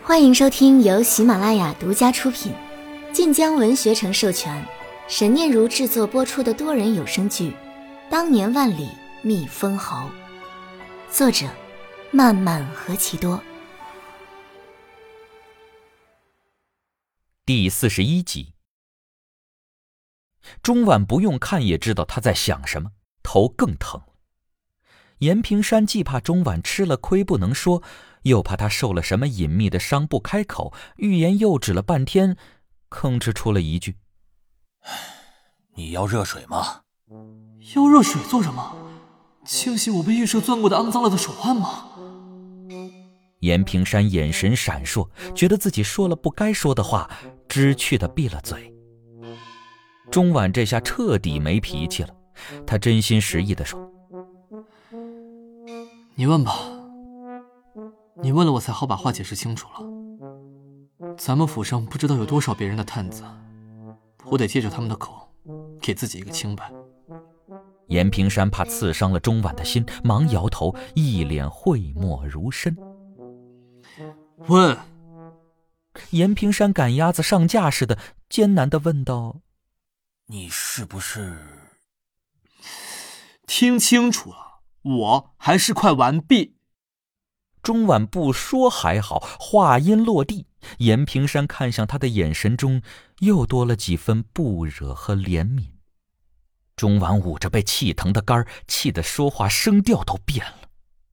欢迎收听由喜马拉雅独家出品，晋江文学城授权，沈念如制作播出的多人有声剧《当年万里觅封侯》，作者漫漫何其多。 第41集。钟婉不用看也知道他在想什么，头更疼了。严平山既怕钟婉吃了亏不能说，又怕他受了什么隐秘的伤不开口，欲言又止了半天，吭哧出了一句： 你要热水吗？ 要热水做什么？清洗我被玉蛇钻过的肮脏了的手腕吗？ 严平山眼神闪烁，觉得自己说了不该说的话，知趣地闭了嘴。钟婉这下彻底没脾气了，他真心实意地说： 你问吧，你问了我才好把话解释清楚了。咱们府上不知道有多少别人的探子，我得借着他们的口给自己一个清白。 严平山怕刺伤了钟婉的心，忙摇头，一脸讳莫如深。 问。 严平山赶鸭子上架似的艰难地问道： 你是不是…… 听清楚了，我还是快完毕。 钟婉不说还好，话音落地，严平山看向他的眼神中又多了几分不惹和怜悯。钟婉捂着被气疼的肝，气得说话声调都变了。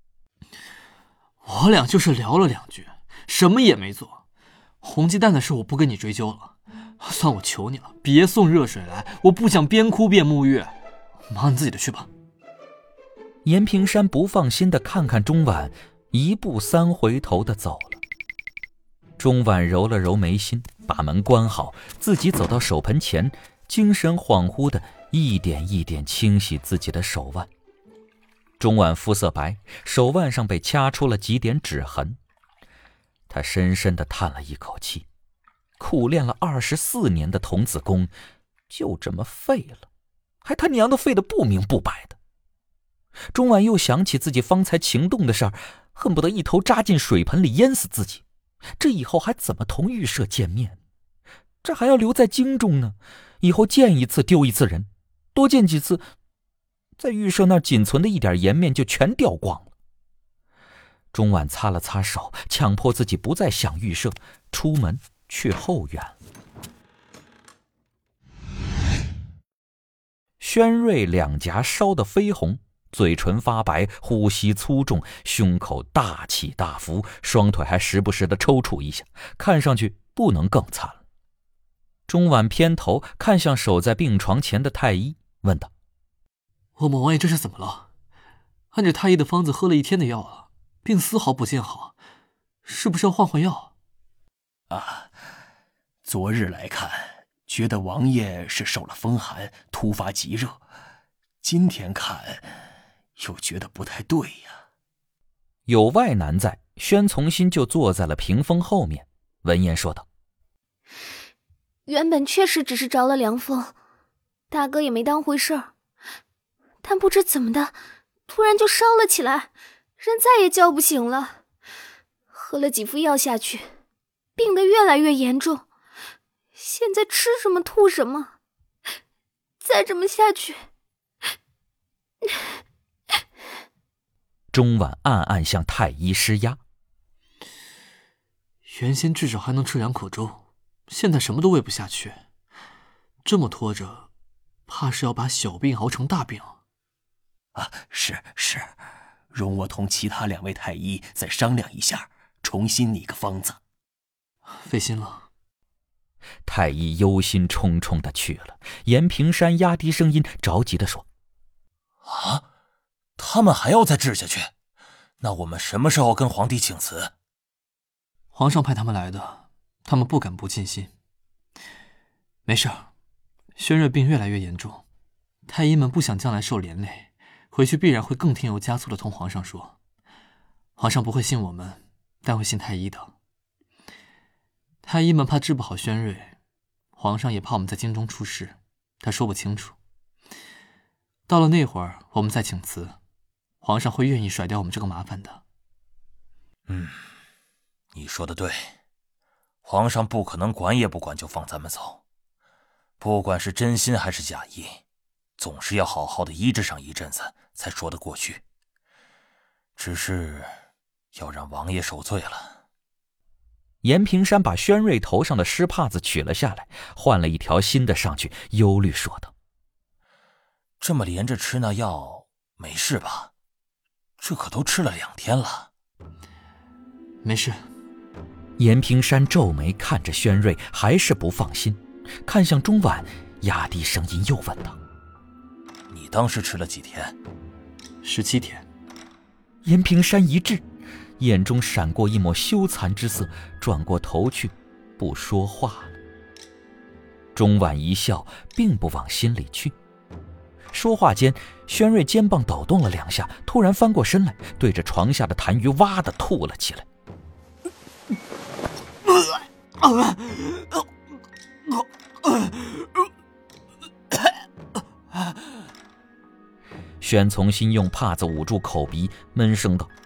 我俩就是聊了两句，什么也没做。红鸡蛋的事我不跟你追究了，算我求你了，别送热水来，我不想边哭边沐浴。忙你自己的去吧。 严平山不放心地看看钟婉，一步三回头地走了。钟婉揉了揉眉心，把门关好，自己走到手盆前，精神恍惚地一点一点清洗自己的手腕。钟婉肤色白，手腕上被掐出了几点指痕。他深深地叹了一口气，苦练了24年的童子功，就这么废了，还他娘的废得不明不白的。钟婉又想起自己方才情动的事儿，恨不得一头扎进水盆里淹死自己。这以后还怎么同玉舍见面？这还要留在京中呢，以后见一次丢一次人，多见几次，在玉舍那仅存的一点颜面就全掉光了。钟婉擦了擦手，强迫自己不再想玉舍，出门去后院。轩瑞两颊烧得绯红，嘴唇发白，呼吸粗重，胸口大起大伏，双腿还时不时地抽搐一下，看上去不能更惨了。钟婉偏头看向守在病床前的太医，问道： 我某王爷这是怎么了？按着太医的方子喝了1天的药了，病丝毫不见好，是不是要换药？ 昨日来看，觉得王爷是受了风寒，突发急热。今天看，又觉得不太对呀。 有外男在，宣从新就坐在了屏风后面，闻言说道： 原本确实只是着了凉风，大哥也没当回事儿，但不知怎么的，突然就烧了起来，人再也叫不醒了。喝了几副药下去，病得越来越严重，现在吃什么吐什么，再这么下去…… 钟婉暗暗向太医施压。 原先至少还能吃2口粥，现在什么都喂不下去，这么拖着，怕是要把小病熬成大病。 是，容我同其他2位太医再商量一下，重新拟个方子。 费心了。 太医忧心忡忡地去了。严平山压低声音，着急地说： 他们还要再治下去？那我们什么时候跟皇帝请辞？ 皇上派他们来的，他们不敢不尽心。没事，轩瑞病越来越严重，太医们不想将来受连累，回去必然会更添油加醋地同皇上说。皇上不会信我们，但会信太医的。太医们怕治不好轩瑞，皇上也怕我们在京中出事，他说不清楚。到了那会儿，我们再请辞，皇上会愿意甩掉我们这个麻烦的。 你说的对， 皇上不可能管也不管就放咱们走，不管是真心还是假意，总是要好好的医治上一阵子才说得过去。只是要让王爷受罪了。 严平山把宣瑞头上的湿帕子取了下来，换了一条新的上去，忧虑说道： 这么连着吃那药没事吧？这可都吃了2天了。 没事。 严平山皱眉看着宣瑞，还是不放心，看向钟婉，压低声音又问道： 你当时吃了几天 ？17天。 严平山一滞，眼中闪过一抹羞惭之色，转过头去不说话了。钟婉一笑，并不往心里去。说话间，宣瑞肩膀抖动了2下，突然翻过身来，对着床下的痰盂哇的吐了起来。宣从新用帕子捂住口鼻，闷声道：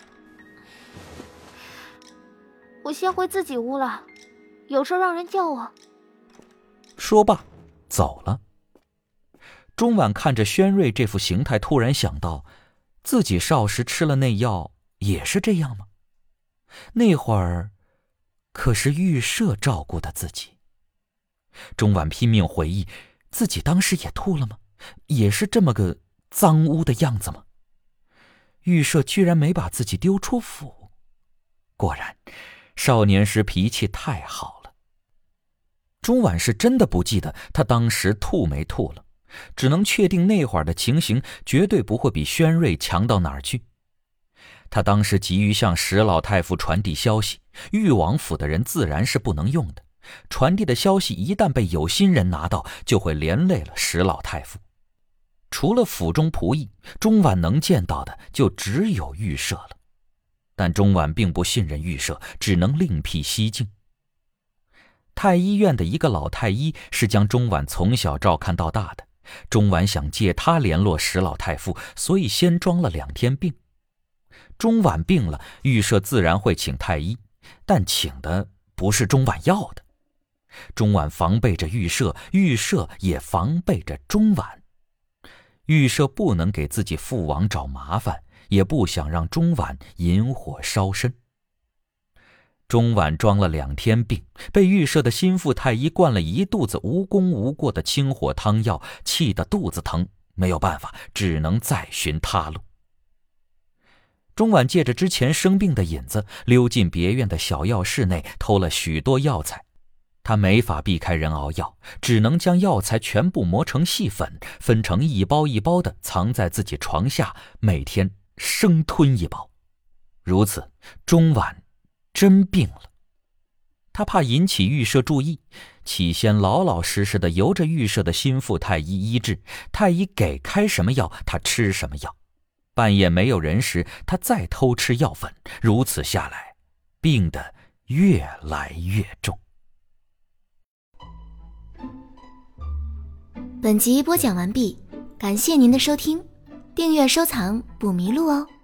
我先回自己屋了，有事让人叫我。 说罢走了。钟婉看着宣瑞这副形态，突然想到自己少时吃了那药也是这样吗？那会儿可是玉舍照顾的自己。钟婉拼命回忆，自己当时也吐了吗？也是这么个脏污的样子吗？玉舍居然没把自己丢出府，果然少年时脾气太好了。钟婉是真的不记得他当时吐没吐了，只能确定那会儿的情形绝对不会比宣瑞强到哪儿去。他当时急于向石老太傅传递消息，裕王府的人自然是不能用的，传递的消息一旦被有心人拿到，就会连累了石老太傅。除了府中仆役，钟婉能见到的就只有御舍了。但钟婉并不信任御舍，只能另辟蹊径。太医院的一个老太医是将钟婉从小照看到大的，钟婉想借他联络石老太傅，所以先装了2天病。钟婉病了，御舍自然会请太医，但请的不是钟婉要的。钟婉防备着御舍，御舍也防备着钟婉。御舍不能给自己父王找麻烦，也不想让钟婉引火烧身。钟婉装了2天病，被御舍的心腹太医灌了一肚子无功无过的清火汤药，气得肚子疼，没有办法，只能再寻他路。钟婉借着之前生病的引子，溜进别院的小药室内，偷了许多药材。他没法避开人熬药，只能将药材全部磨成细粉，分成一包一包的藏在自己床下，每天生吞一包。如此，钟婉真病了。他怕引起御舍注意，起先老老实实的由着御舍的心腹太医医治，太医给开什么药他吃什么药。半夜没有人时，他再偷吃药粉，如此下来，病得越来越重。 本集播讲完毕，感谢您的收听，订阅收藏不迷路哦。